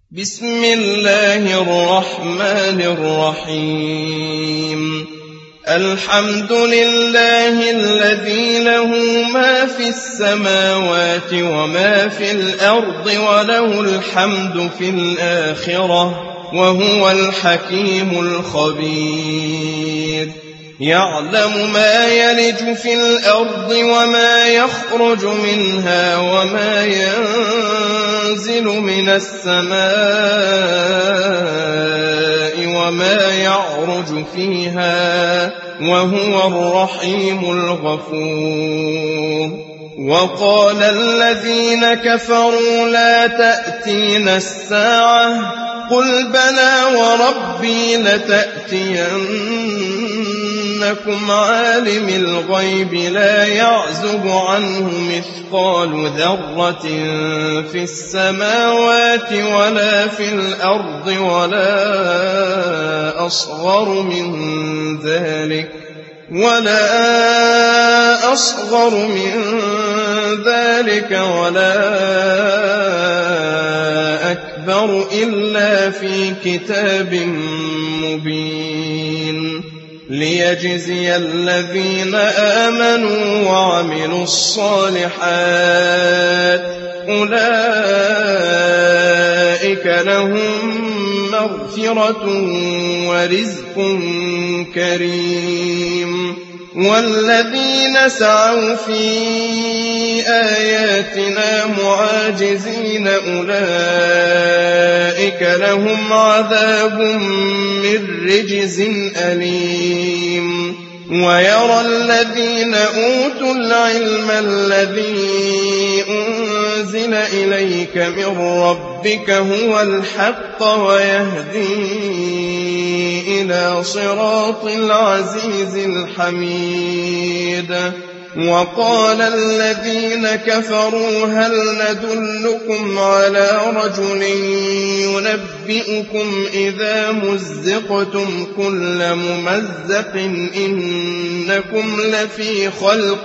بسم الله الرحمن الرحيم. الحمد لله الذي له ما في السماوات وما في الأرض وله الحمد في الآخرة وهو الحكيم الخبير. يعلم ما يلج في الأرض وما يخرج منها وما ينزل من السماء وما يعرج فيها وهو الرحيم الغفور. وقال الذين كفروا لا تأتينا الساعة قل بلى وربي لتأتينكم عالم الغيب لا يعزب عنه مثقال ذرة في السماوات ولا في الأرض ولا أصغر من ذلك ولا أكبر إلا في كتاب مبين ليجزي الذين آمنوا وعملوا الصالحات أولئك لهم مغفرة ورزق كريم. والذين سعوا في آياتنا معاجزين أولئك لهم عذاب من رجز أليم. ويرى الذين أوتوا العلم الذي أنزل إليك من ربك هو الحق ويهدي إلى صراط العزيز الحميد. وقال الذين كفروا هل ندلكم على رجل ينبئكم إذا مزقتم كل ممزق إنكم لفي خلق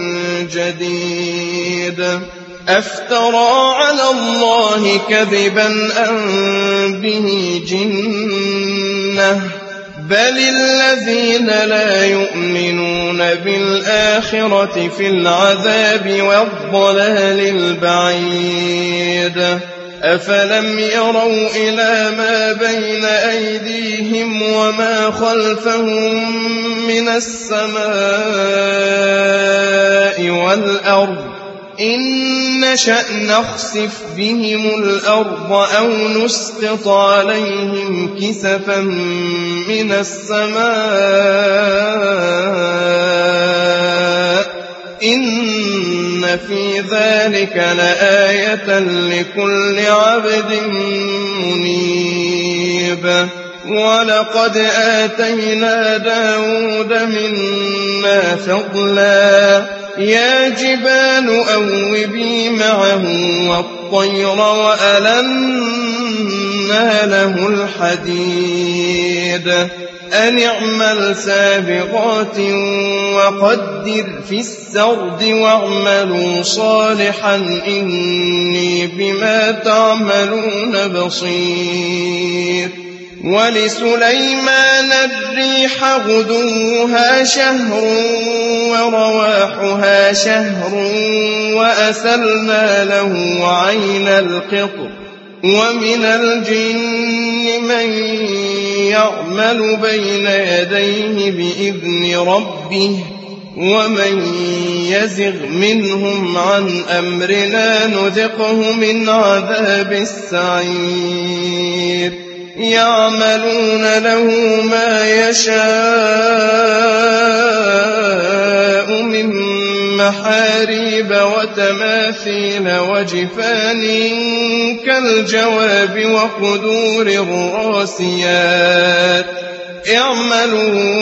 جديد أفترى على الله كذبا أم به جنة بل الذين لا يؤمنون بالآخرة في العذاب والضلال البعيد. أفلم يروا إلى ما بين أيديهم وما خلفهم من السماء والأرض إن نشأ نخسف بهم الأرض أو نسقط عليهم كسفا من السماء إن في ذلك لآية لكل عبد منيب. ولقد آتينا داود منا فضلا يا جبال أوبي معه والطير وألنا له الحديد أن اعمل سابغات وقدر في السرد واعملوا صالحا إني بما تعملون بصير. ولسليمان الريح غدوها شهر ورواحها شهر وأسلنا له عين القطر ومن الجن من يعمل بين يديه بإذن ربه ومن يزغ منهم عن أمرنا نذقه من عذاب السعير. يعملون له ما يشاء من محاريب وتماثيل وجفان كالجواب وقدور الراسيات اعملوا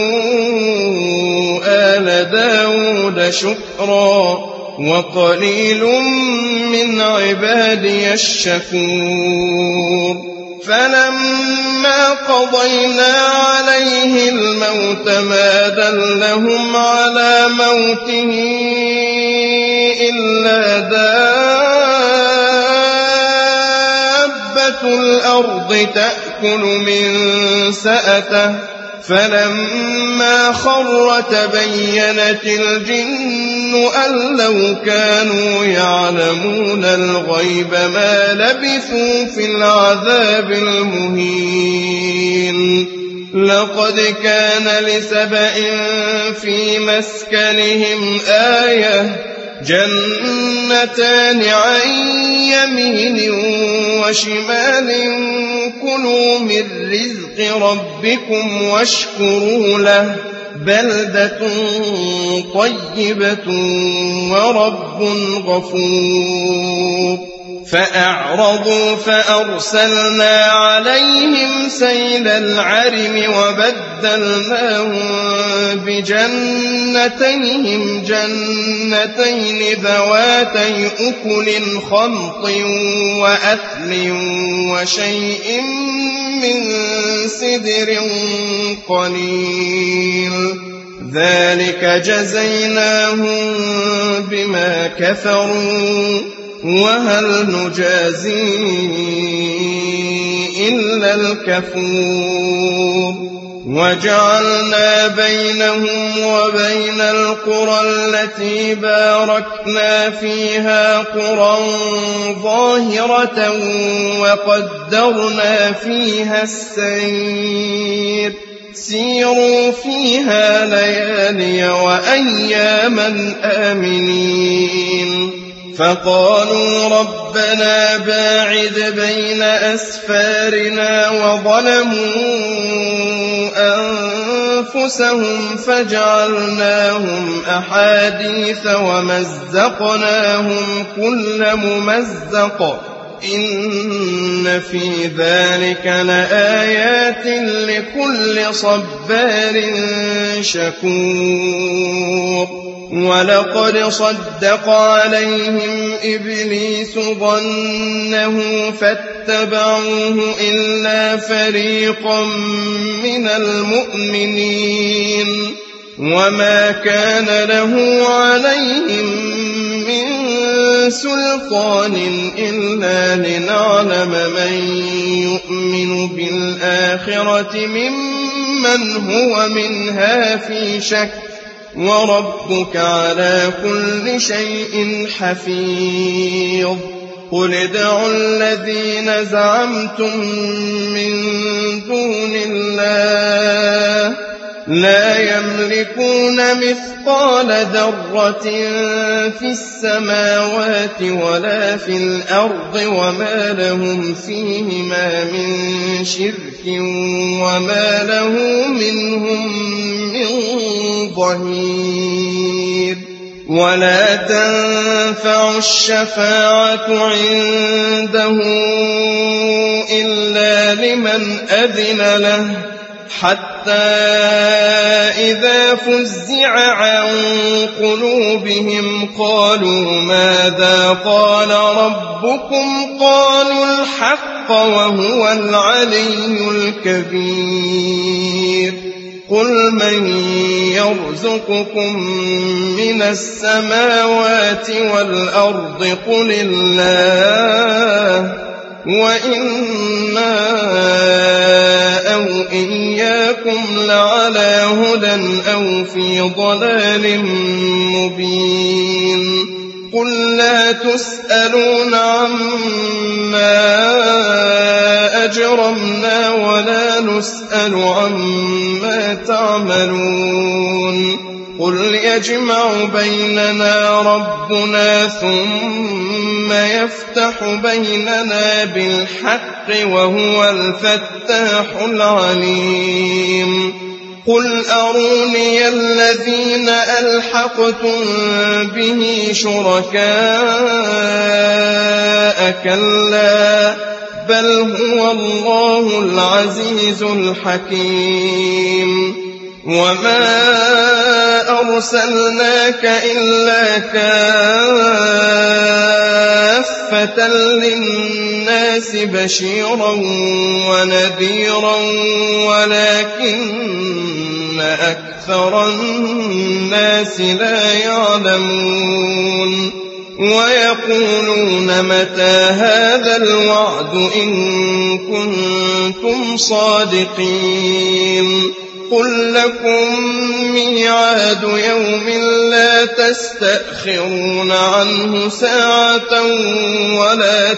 آل داود شكرا وقليل من عبادي الشكور. فلما قضينا عليه الموت ما دلهم على موته إلا دابة دابة الأرض تأكل من سأته فلما خر تبينت الجن أن لو كانوا يعلمون الغيب ما لبثوا في العذاب المهين لقد كان لسبإ في مسكنهم آية جنتان عن يمين وشمال كلوا من رزق ربكم واشكروا له بلدة طيبة ورب غفور فأعرضوا فأرسلنا عليهم سيل العرم وبدلناهم بجنتيهم جنتين ذواتي أكل خمط وأثل وشيء من سدر قليل ذلك جزيناهم بما كفروا وهل نجازي إلا الكفور وجعلنا بينهم وبين القرى التي باركنا فيها قرى ظاهرة وقدرنا فيها السير سيروا فيها ليالي وأياما آمنين فقالوا ربنا باعد بين أسفارنا وظلموا أنفسهم فجعلناهم أحاديث ومزقناهم كل ممزق إن في ذلك لآيات لكل صبار شكور ولقد صدق عليهم إبليس ظنه فاتبعوه إلا فريقا من المؤمنين وما كان له عليهم من سلطان إلا لنعلم من يؤمن بالآخرة ممن هو منها في شك وربك على كل شيء حفيظ قل ادعوا الذين زعمتم من دون الله لا يملكون مثقال ذرة في السماوات ولا في الأرض وما لهم فيهما من شرك وما له منهم من ظهير ولا تنفع الشفاعة عنده إلا لمن أذن له حتى إذا فزع عن قلوبهم قالوا ماذا قال ربكم قالوا الحق وهو العلي الكبير قل من يرزقكم من السماوات والأرض قل الله وإنا أو إياكم لعلى هدى أو في ضلال مبين قل لا تسألون عما أجرمنا ولا نسأل عما تعملون قل يجمع بيننا ربنا ثم يفتح بيننا بالحق وهو الفتاح العليم قل أروني الذين ألحقتم به شركاء كلا بل هو الله العزيز الحكيم وما أرسلناك إلا كافة للناس بشيرا ونذيرا ولكن أكثر الناس لا يعلمون ويقولون متى هذا الوعد إن كنتم صادقين قل لكم ميعاد يوم لا تستأخرون عنه ساعة ولا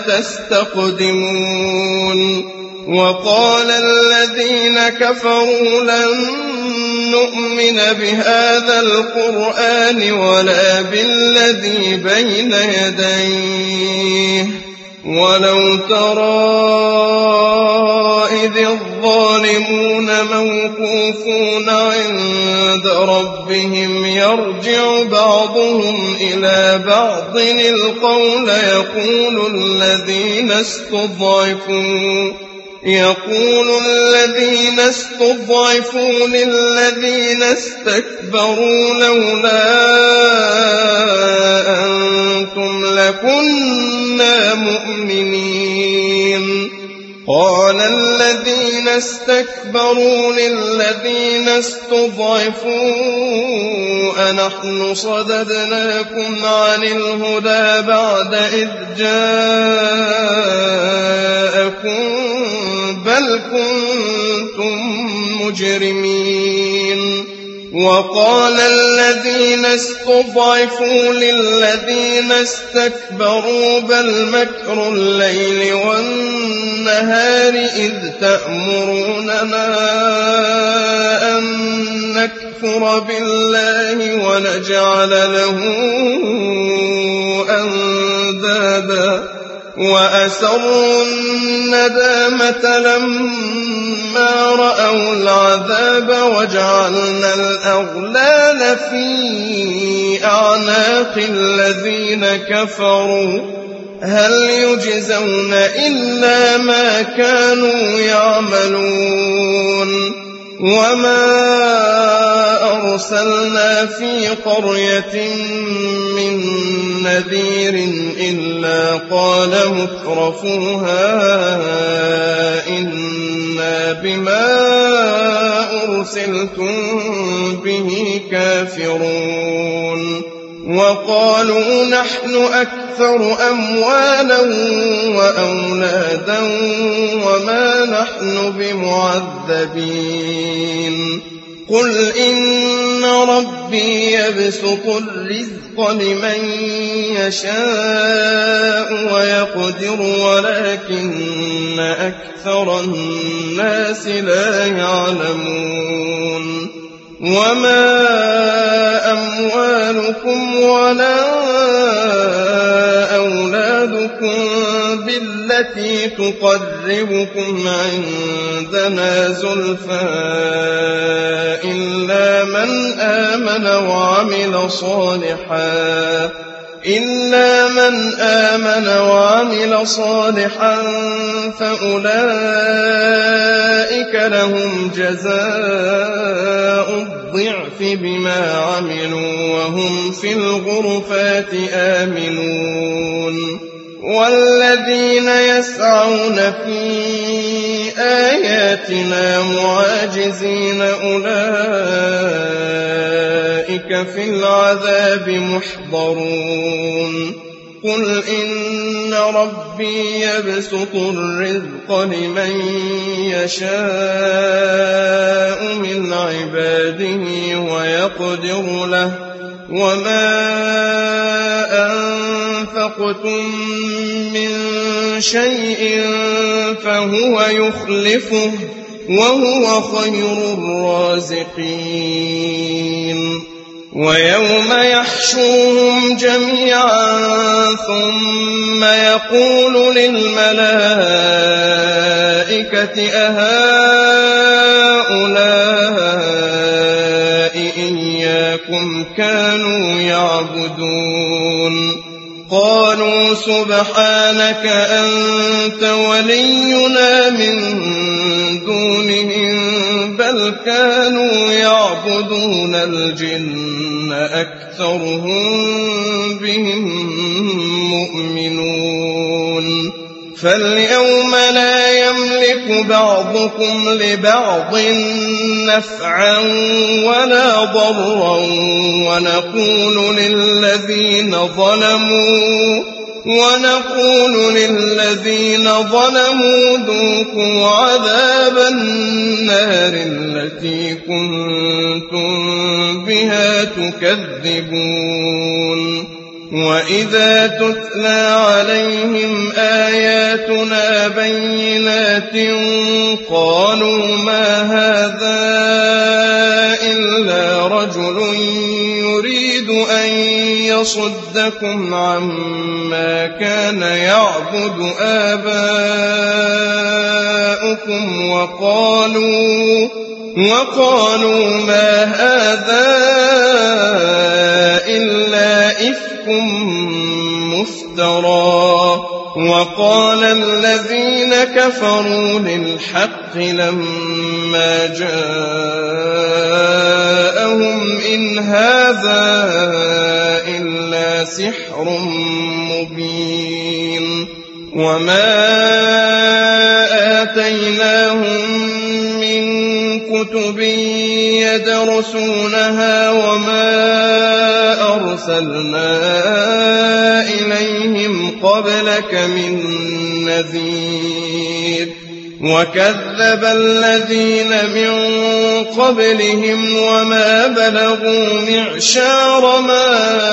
تستقدمون وقال الذين كفروا لن نؤمن بهذا القرآن ولا بالذي بين يديه ولو ترى إذ الظالمون موقوفون عند ربهم يرجع بعضهم إلى بعض القول يقول الذين استضعفوا للذين استكبروا لولا أنتم لكنا مؤمنين قال الذين استكبروا للذين استضعفوا أنحن صددناكم عن الهدى بعد إذ جاءكم بل كنتم مجرمين وقال الذين استضعفوا للذين استكبروا بل مكر الليل والنهار إذ تأمروننا أن نكفر بالله ونجعل له أندادا وأسروا الندامة لما رأوا العذاب وجعلنا الأغلال في أعناق الذين كفروا هل يجزون إلا ما كانوا يعملون وما أرسلنا في قرية من نذير إلا قال مترفوها إنا بما أرسلتم به كافرون وقالوا نحن أكثر أموالا وأولادا وما نحن بمعذبين قل إن ربي يبسط الرزق لمن يشاء ويقدر ولكن أكثر الناس لا يعلمون وما أموالكم ولا أولادكم بالتي تقربكم عندنا زلفى إلا من آمن وعمل صالحا فأولئك لهم جزاء الضعف بما عملوا وهم في الغرفات آمنون والذين يسعون في آياتنا معاجزين أولئك في العذاب محضرون قل إن ربي يبسط الرزق لمن يشاء من عباده ويقدر له وما أنفقتم من شيء فهو يخلفه وهو خير الرازقين ويوم يحشرهم جميعا ثم يقول للملائكة أهؤلاء إياكم كانوا يعبدون قالوا سبحانك أنت ولينا من دونهم بل كانوا يعبدون الجن أكثرهم بهم مؤمنون فاليوم لا يملك بعضكم لبعض نفعا ولا ضرا ونقول للذين ظلموا ذوقوا عذاب النار التي كنتم بها تكذبون وإذا تتلى عليهم آياتنا بينات قالوا ما هذا إلا رجل يريد أن يصدكم عما كان يعبد آباؤكم وقالوا ما هذا إلا إفك مفترى وقال الذين كفروا للحق لما جاءهم إن هذا إلا سحر مبين وما آتيناهم من كتب يدرسونها وما أرسلنا إليهم قبلك من نذير وكذب الذين من قبلهم وما بلغوا معشار ما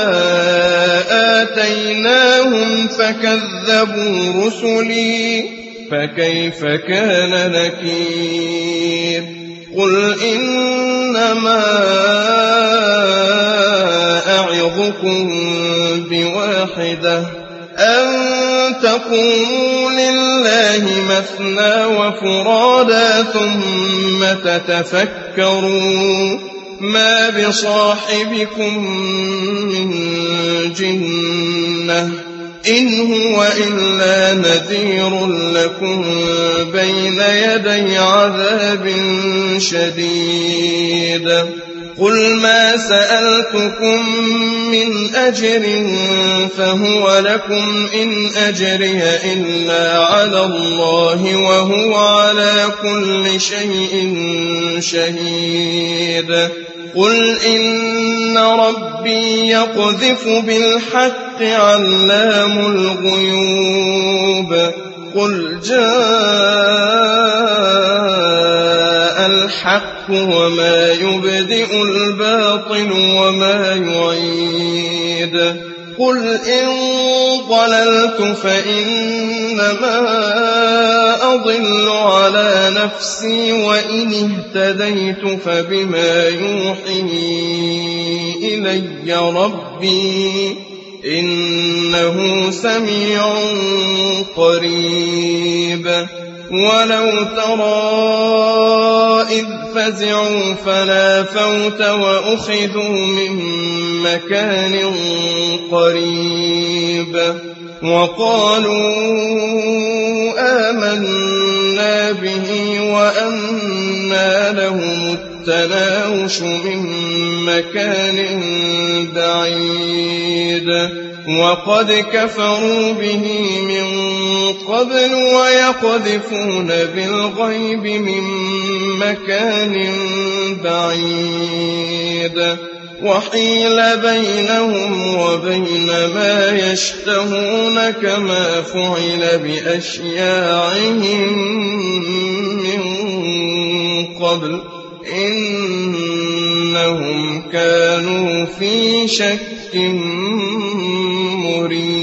آتيناهم فكذبوا رسلي فكيف كان نكير قل إنما أعظكم بواحدة أن تقوموا لله مثنى وفرادا ثم تتفكروا ما بصاحبكم من جنة إن هو إلا نذير لكم بين يدي عذاب شديد قل ما سألتكم من أجر فهو لكم إن أجري إلا على الله وهو على كل شيء شهيد قل إن ربي يقذف بالحق علام الغيوب قل جاء الحق وما يبدئ الباطل وما يعيد قل إن ضللت فإنما أضل على نفسي وإن اهتديت فبما يوحي إلي ربي إنه سميع قريب ولو ترى إذ فزعوا فلا فوت وأخذوا من مكان قريب وقالوا آمنا به وأنى لهم التناوش من مكان بعيد وقد كفروا به من قبل ويقذفون بالغيب من مكان بعيد وحيل بينهم وبين ما يشتهون كما فعل بأشياعهم من قبل إنهم كانوا في شك مريب